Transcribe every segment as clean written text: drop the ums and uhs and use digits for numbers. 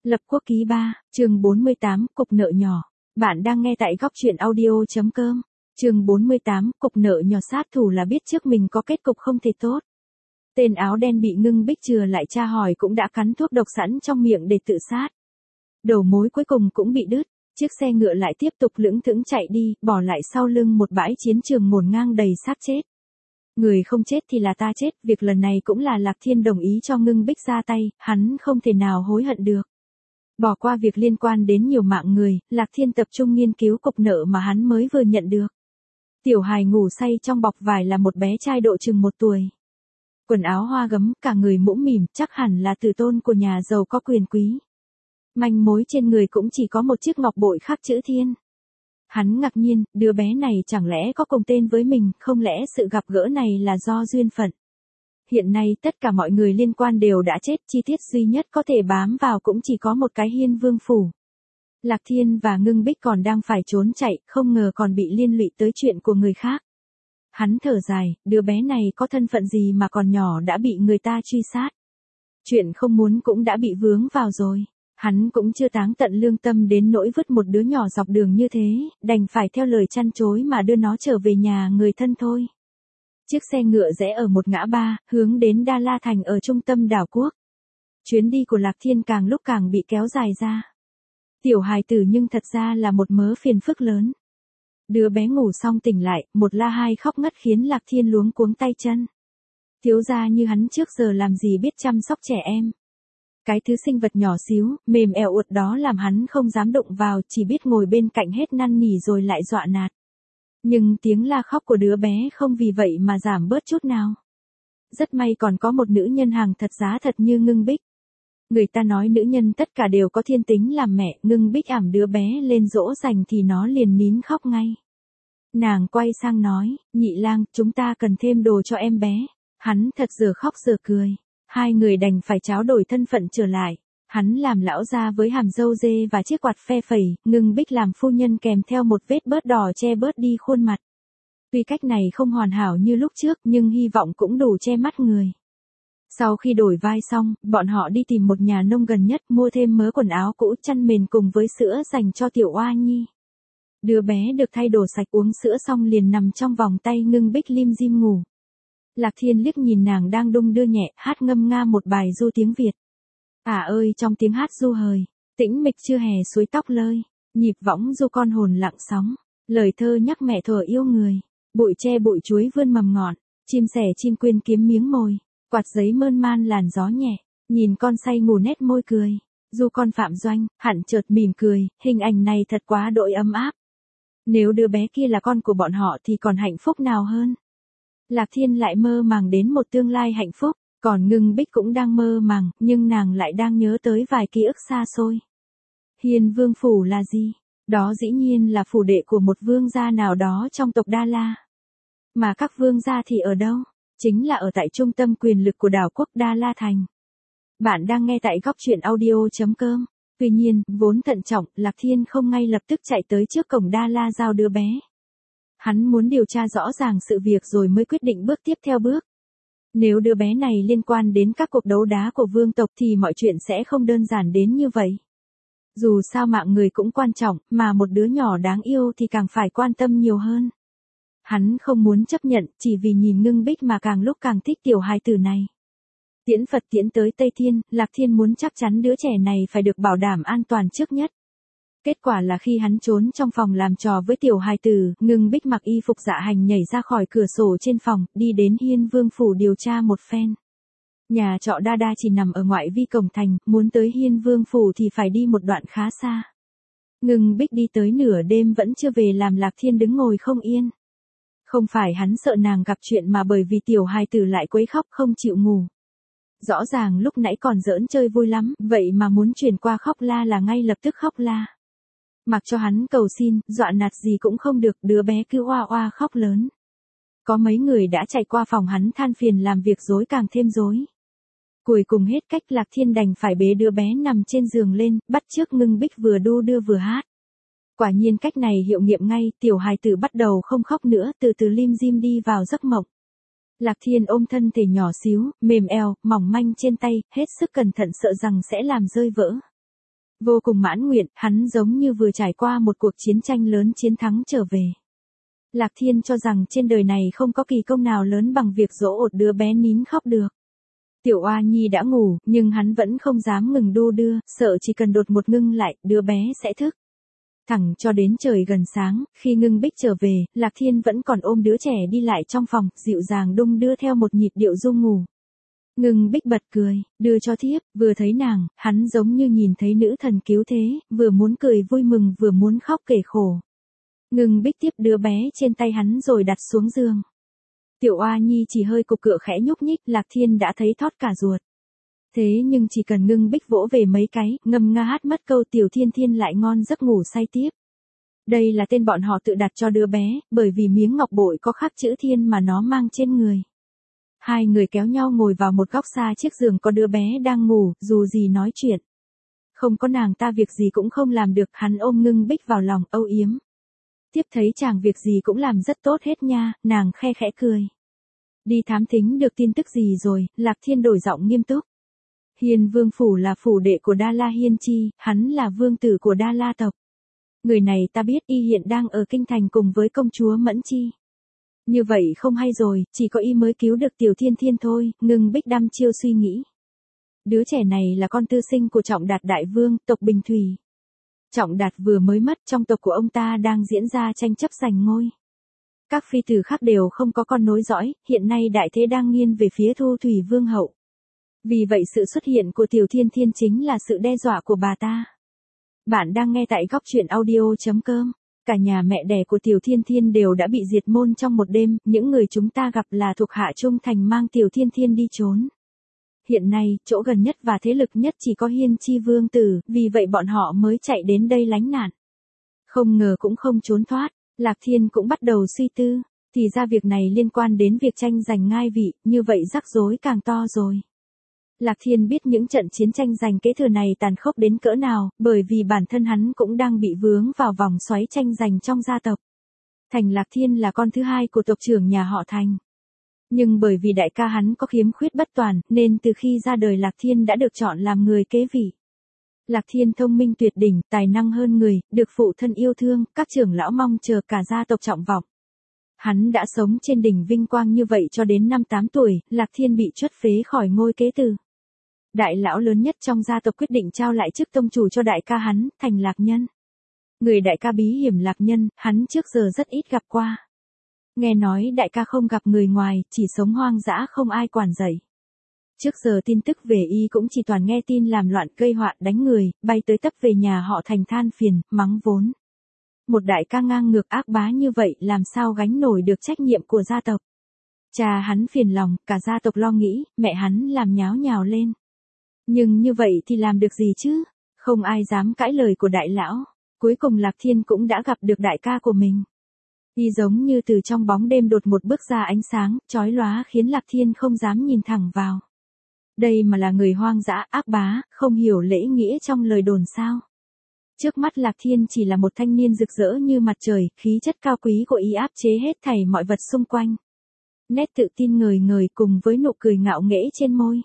Lập Quốc ký 3, chương 48, cục nợ nhỏ. Bạn đang nghe tại góc truyện audio.com. Chương 48, cục nợ nhỏ. Sát thủ là biết trước mình có kết cục không thể tốt. Tên áo đen bị Ngưng Bích trừ lại tra hỏi cũng đã cắn thuốc độc sẵn trong miệng để tự sát. Đầu mối cuối cùng cũng bị đứt, chiếc xe ngựa lại tiếp tục lững thững chạy đi, bỏ lại sau lưng một bãi chiến trường ngổn ngang đầy xác chết. Người không chết thì là ta chết, việc lần này cũng là Lạc Thiên đồng ý cho Ngưng Bích ra tay, hắn không thể nào hối hận được. Bỏ qua việc liên quan đến nhiều mạng người, Lạc Thiên tập trung nghiên cứu cục nợ mà hắn mới vừa nhận được. Tiểu hài ngủ say trong bọc vải là một bé trai độ chừng 1 tuổi. Quần áo hoa gấm, cả người mũm mỉm, chắc hẳn là tử tôn của nhà giàu có quyền quý. Manh mối trên người cũng chỉ có một chiếc ngọc bội khắc chữ Thiên. Hắn ngạc nhiên, đứa bé này chẳng lẽ có cùng tên với mình, không lẽ sự gặp gỡ này là do duyên phận. Hiện nay tất cả mọi người liên quan đều đã chết, chi tiết duy nhất có thể bám vào cũng chỉ có một cái Hiên Vương phủ. Lạc Thiên và Ngưng Bích còn đang phải trốn chạy, không ngờ còn bị liên lụy tới chuyện của người khác. Hắn thở dài, đứa bé này có thân phận gì mà còn nhỏ đã bị người ta truy sát. Chuyện không muốn cũng đã bị vướng vào rồi. Hắn cũng chưa táng tận lương tâm đến nỗi vứt một đứa nhỏ dọc đường như thế, đành phải theo lời chăn chối mà đưa nó trở về nhà người thân thôi. Chiếc xe ngựa rẽ ở một ngã ba, hướng đến Đa La Thành ở trung tâm đảo quốc. Chuyến đi của Lạc Thiên càng lúc càng bị kéo dài ra. Tiểu hài tử nhưng thật ra là một mớ phiền phức lớn. Đứa bé ngủ xong tỉnh lại, một la hai khóc ngất khiến Lạc Thiên luống cuống tay chân. Thiếu gia như hắn trước giờ làm gì biết chăm sóc trẻ em. Cái thứ sinh vật nhỏ xíu, mềm ẻo uột đó làm hắn không dám đụng vào, chỉ biết ngồi bên cạnh hết năn nỉ rồi lại dọa nạt. Nhưng tiếng la khóc của đứa bé không vì vậy mà giảm bớt chút nào. Rất may còn có một nữ nhân hàng thật giá thật như Ngưng Bích. Người ta nói nữ nhân tất cả đều có thiên tính làm mẹ, Ngưng Bích ẵm đứa bé lên dỗ dành thì nó liền nín khóc ngay. Nàng quay sang nói, nhị lang, chúng ta cần thêm đồ cho em bé. Hắn thật giờ khóc giờ cười. Hai người đành phải tráo đổi thân phận trở lại. Hắn làm lão gia với hàm râu dê và chiếc quạt phe phẩy, Ngưng Bích làm phu nhân kèm theo một vết bớt đỏ che bớt đi khuôn mặt. Tuy cách này không hoàn hảo như lúc trước nhưng hy vọng cũng đủ che mắt người. Sau khi đổi vai xong, bọn họ đi tìm một nhà nông gần nhất mua thêm mớ quần áo cũ chăn mền cùng với sữa dành cho tiểu oa nhi. Đứa bé được thay đồ sạch uống sữa xong liền nằm trong vòng tay Ngưng Bích lim dim ngủ. Lạc Thiên liếc nhìn nàng đang đung đưa nhẹ, hát ngâm nga một bài du tiếng Việt. Ơi trong tiếng hát du hời, tĩnh mịch chưa hè suối tóc lơi, nhịp võng du con hồn lặng sóng, lời thơ nhắc mẹ thuở yêu người, bụi tre bụi chuối vươn mầm ngọt, chim sẻ chim quyên kiếm miếng mồi, quạt giấy mơn man làn gió nhẹ, nhìn con say ngủ nét môi cười, du con Phạm Doanh, hẳn chợt mỉm cười, hình ảnh này thật quá đỗi ấm áp. Nếu đứa bé kia là con của bọn họ thì còn hạnh phúc nào hơn. Lạc Thiên lại mơ màng đến một tương lai hạnh phúc, còn Ngưng Bích cũng đang mơ màng, nhưng nàng lại đang nhớ tới vài ký ức xa xôi. Hiên Vương phủ là gì? Đó dĩ nhiên là phủ đệ của một vương gia nào đó trong tộc Đa La. Mà các vương gia thì ở đâu? Chính là ở tại trung tâm quyền lực của đảo quốc Đa La Thành. Bạn đang nghe tại góc truyện audio.com. Tuy nhiên, vốn thận trọng, Lạc Thiên không ngay lập tức chạy tới trước cổng Đa La giao đứa bé. Hắn muốn điều tra rõ ràng sự việc rồi mới quyết định bước tiếp theo bước. Nếu đứa bé này liên quan đến các cuộc đấu đá của vương tộc thì mọi chuyện sẽ không đơn giản đến như vậy. Dù sao mạng người cũng quan trọng, mà một đứa nhỏ đáng yêu thì càng phải quan tâm nhiều hơn. Hắn không muốn chấp nhận, chỉ vì nhìn Ngưng Bích mà càng lúc càng thích tiểu hài tử này. Tiễn Phật tiễn tới Tây Thiên, Lạc Thiên muốn chắc chắn đứa trẻ này phải được bảo đảm an toàn trước nhất. Kết quả là khi hắn trốn trong phòng làm trò với tiểu hài tử, Ngưng Bích mặc y phục dạ hành nhảy ra khỏi cửa sổ trên phòng, đi đến Hiên Vương phủ điều tra một phen. Nhà trọ Đa Đa chỉ nằm ở ngoại vi cổng thành, muốn tới Hiên Vương phủ thì phải đi một đoạn khá xa. Ngưng Bích đi tới nửa đêm vẫn chưa về làm Lạc Thiên đứng ngồi không yên. Không phải hắn sợ nàng gặp chuyện mà bởi vì tiểu hài tử lại quấy khóc không chịu ngủ. Rõ ràng lúc nãy còn giỡn chơi vui lắm, vậy mà muốn chuyển qua khóc la là ngay lập tức khóc la. Mặc cho hắn cầu xin, dọa nạt gì cũng không được, đứa bé cứ oa oa khóc lớn. Có mấy người đã chạy qua phòng hắn than phiền làm việc rối càng thêm rối. Cuối cùng hết cách, Lạc Thiên đành phải bế đứa bé nằm trên giường lên, bắt chước Ngưng Bích vừa đu đưa vừa hát. Quả nhiên cách này hiệu nghiệm ngay, tiểu hài tử bắt đầu không khóc nữa, từ từ lim dim đi vào giấc mộng. Lạc Thiên ôm thân thể nhỏ xíu, mềm eo, mỏng manh trên tay, hết sức cẩn thận sợ rằng sẽ làm rơi vỡ. Vô cùng mãn nguyện, hắn giống như vừa trải qua một cuộc chiến tranh lớn chiến thắng trở về. Lạc Thiên cho rằng trên đời này không có kỳ công nào lớn bằng việc dỗ một đứa bé nín khóc được. Tiểu Oa Nhi đã ngủ, nhưng hắn vẫn không dám ngừng đu đưa, sợ chỉ cần đột một ngưng lại, đứa bé sẽ thức. Thẳng cho đến trời gần sáng, khi Ngưng Bích trở về, Lạc Thiên vẫn còn ôm đứa trẻ đi lại trong phòng, dịu dàng đung đưa theo một nhịp điệu ru ngủ. Ngưng Bích bật cười, đưa cho thiếp, vừa thấy nàng, hắn giống như nhìn thấy nữ thần cứu thế, vừa muốn cười vui mừng vừa muốn khóc kể khổ. Ngưng Bích tiếp đứa bé trên tay hắn rồi đặt xuống giường. Tiểu Oa Nhi chỉ hơi cục cựa khẽ nhúc nhích, Lạc Thiên đã thấy thót cả ruột. Thế nhưng chỉ cần Ngưng Bích vỗ về mấy cái, ngâm nga hát mất câu Tiểu Thiên Thiên lại ngon giấc ngủ say tiếp. Đây là tên bọn họ tự đặt cho đứa bé, bởi vì miếng ngọc bội có khắc chữ Thiên mà nó mang trên người. Hai người kéo nhau ngồi vào một góc xa chiếc giường có đứa bé đang ngủ, dù gì nói chuyện. Không có nàng ta việc gì cũng không làm được, hắn ôm Ngưng Bích vào lòng âu yếm. Tiếp thấy chàng việc gì cũng làm rất tốt hết nha, nàng khe khẽ cười. Đi thám thính được tin tức gì rồi, Lạc Thiên đổi giọng nghiêm túc. Hiên Vương Phủ là phủ đệ của Đa La Hiên Chi, hắn là vương tử của Đa La tộc. Người này ta biết y hiện đang ở kinh thành cùng với công chúa Mẫn Chi. Như vậy không hay rồi, chỉ có y mới cứu được Tiểu Thiên Thiên thôi, Ngưng Bích đăm chiêu suy nghĩ. Đứa trẻ này là con tư sinh của Trọng Đạt đại vương, tộc Bình Thủy. Trọng Đạt vừa mới mất, trong tộc của ông ta đang diễn ra tranh chấp giành ngôi. Các phi tử khác đều không có con nối dõi, hiện nay đại thế đang nghiêng về phía Thu Thủy Vương hậu. Vì vậy sự xuất hiện của Tiểu Thiên Thiên chính là sự đe dọa của bà ta. Bạn đang nghe tại góc truyện audio.com. Cả nhà mẹ đẻ của Tiểu Thiên Thiên đều đã bị diệt môn trong một đêm, những người chúng ta gặp là thuộc hạ trung thành mang Tiểu Thiên Thiên đi trốn. Hiện nay, chỗ gần nhất và thế lực nhất chỉ có Hiên Chi Vương tử, vì vậy bọn họ mới chạy đến đây lánh nạn. Không ngờ cũng không trốn thoát, Lạc Thiên cũng bắt đầu suy tư, thì ra việc này liên quan đến việc tranh giành ngai vị, như vậy rắc rối càng to rồi. Lạc Thiên biết những trận chiến tranh giành kế thừa này tàn khốc đến cỡ nào, bởi vì bản thân hắn cũng đang bị vướng vào vòng xoáy tranh giành trong gia tộc. Thành Lạc Thiên là con thứ hai của tộc trưởng nhà họ Thành. Nhưng bởi vì đại ca hắn có khiếm khuyết bất toàn, nên từ khi ra đời Lạc Thiên đã được chọn làm người kế vị. Lạc Thiên thông minh tuyệt đỉnh, tài năng hơn người, được phụ thân yêu thương, các trưởng lão mong chờ, cả gia tộc trọng vọng. Hắn đã sống trên đỉnh vinh quang như vậy cho đến năm 8 tuổi, Lạc Thiên bị truất phế khỏi ngôi kế tử. Đại lão lớn nhất trong gia tộc quyết định trao lại chức tông chủ cho đại ca hắn, Thành Lạc Nhân. Người đại ca bí hiểm Lạc Nhân, hắn trước giờ rất ít gặp qua. Nghe nói đại ca không gặp người ngoài, chỉ sống hoang dã không ai quản dạy. Trước giờ tin tức về y cũng chỉ toàn nghe tin làm loạn gây họa đánh người, bay tới tấp về nhà họ Thành than phiền, mắng vốn. Một đại ca ngang ngược ác bá như vậy làm sao gánh nổi được trách nhiệm của gia tộc. Cha hắn phiền lòng, cả gia tộc lo nghĩ, mẹ hắn làm nháo nhào lên. Nhưng như vậy thì làm được gì chứ? Không ai dám cãi lời của đại lão. Cuối cùng Lạc Thiên cũng đã gặp được đại ca của mình. Y giống như từ trong bóng đêm đột một bước ra ánh sáng, chói lóa khiến Lạc Thiên không dám nhìn thẳng vào. Đây mà là người hoang dã, ác bá, không hiểu lễ nghĩa trong lời đồn sao. Trước mắt Lạc Thiên chỉ là một thanh niên rực rỡ như mặt trời, khí chất cao quý của y áp chế hết thảy mọi vật xung quanh. Nét tự tin ngời ngời cùng với nụ cười ngạo nghễ trên môi.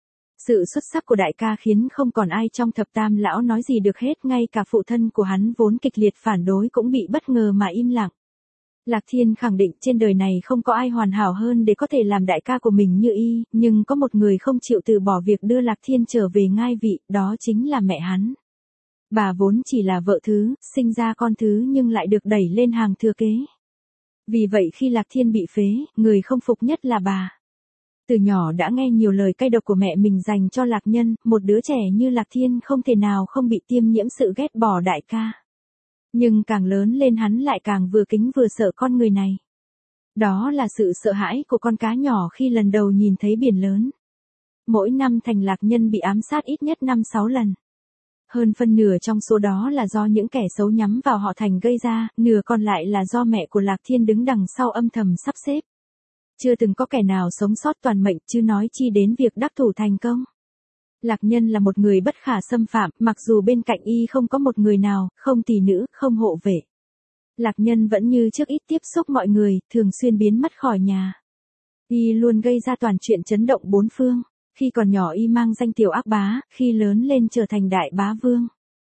Sự xuất sắc của đại ca khiến không còn ai trong thập tam lão nói gì được hết, ngay cả phụ thân của hắn vốn kịch liệt phản đối cũng bị bất ngờ mà im lặng. Lạc Thiên khẳng định trên đời này không có ai hoàn hảo hơn để có thể làm đại ca của mình như y, nhưng có một người không chịu từ bỏ việc đưa Lạc Thiên trở về ngai vị, đó chính là mẹ hắn. Bà vốn chỉ là vợ thứ, sinh ra con thứ nhưng lại được đẩy lên hàng thừa kế. Vì vậy khi Lạc Thiên bị phế, người không phục nhất là bà. Từ nhỏ đã nghe nhiều lời cay độc của mẹ mình dành cho Lạc Nhân, một đứa trẻ như Lạc Thiên không thể nào không bị tiêm nhiễm sự ghét bỏ đại ca. Nhưng càng lớn lên hắn lại càng vừa kính vừa sợ con người này. Đó là sự sợ hãi của con cá nhỏ khi lần đầu nhìn thấy biển lớn. Mỗi năm Thành Lạc Nhân bị ám sát ít nhất 5-6 lần. Hơn phân nửa trong số đó là do những kẻ xấu nhắm vào họ Thành gây ra, nửa còn lại là do mẹ của Lạc Thiên đứng đằng sau âm thầm sắp xếp. Chưa từng có kẻ nào sống sót toàn mệnh, chứ nói chi đến việc đắc thủ thành công. Lạc Nhân là một người bất khả xâm phạm, mặc dù bên cạnh y không có một người nào, không tỷ nữ, không hộ vệ. Lạc Nhân vẫn như trước ít tiếp xúc mọi người, thường xuyên biến mất khỏi nhà. Y luôn gây ra toàn chuyện chấn động bốn phương. Khi còn nhỏ y mang danh tiểu ác bá, khi lớn lên trở thành đại bá vương.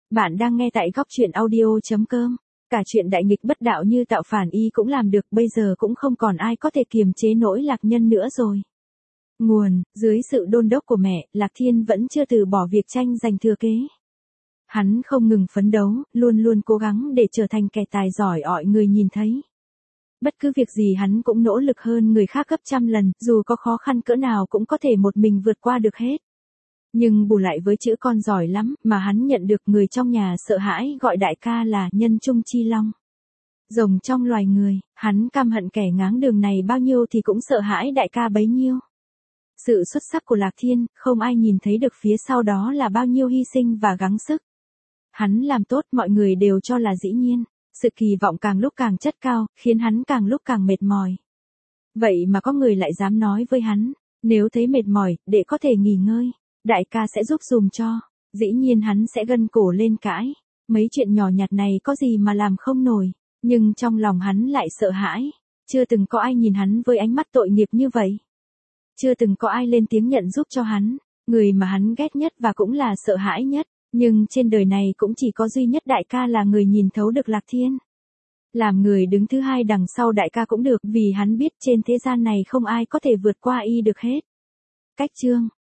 Bạn đang nghe tại góc truyện audio.com. Cả chuyện đại nghịch bất đạo như Tạo Phản Y cũng làm được, bây giờ cũng không còn ai có thể kiềm chế nỗi Lạc Nhân nữa rồi. Nguồn, dưới sự đôn đốc của mẹ, Lạc Thiên vẫn chưa từ bỏ việc tranh giành thừa kế. Hắn không ngừng phấn đấu, luôn luôn cố gắng để trở thành kẻ tài giỏi ọi người nhìn thấy. Bất cứ việc gì hắn cũng nỗ lực hơn người khác gấp trăm lần, dù có khó khăn cỡ nào cũng có thể một mình vượt qua được hết. Nhưng bù lại với chữ con giỏi lắm mà hắn nhận được, người trong nhà sợ hãi gọi đại ca là Nhân Trung Chi Long. Rồng trong loài người, hắn căm hận kẻ ngáng đường này bao nhiêu thì cũng sợ hãi đại ca bấy nhiêu. Sự xuất sắc của Lạc Thiên, không ai nhìn thấy được phía sau đó là bao nhiêu hy sinh và gắng sức. Hắn làm tốt mọi người đều cho là dĩ nhiên, sự kỳ vọng càng lúc càng chất cao, khiến hắn càng lúc càng mệt mỏi. Vậy mà có người lại dám nói với hắn, nếu thấy mệt mỏi, để có thể nghỉ ngơi, đại ca sẽ giúp dùm cho. Dĩ nhiên hắn sẽ gân cổ lên cãi, mấy chuyện nhỏ nhặt này có gì mà làm không nổi, nhưng trong lòng hắn lại sợ hãi. Chưa từng có ai nhìn hắn với ánh mắt tội nghiệp như vậy. Chưa từng có ai lên tiếng nhận giúp cho hắn, người mà hắn ghét nhất và cũng là sợ hãi nhất. Nhưng trên đời này cũng chỉ có duy nhất đại ca là người nhìn thấu được Lạc Thiên. Làm người đứng thứ hai đằng sau đại ca cũng được, vì hắn biết trên thế gian này không ai có thể vượt qua y được hết. Cách chương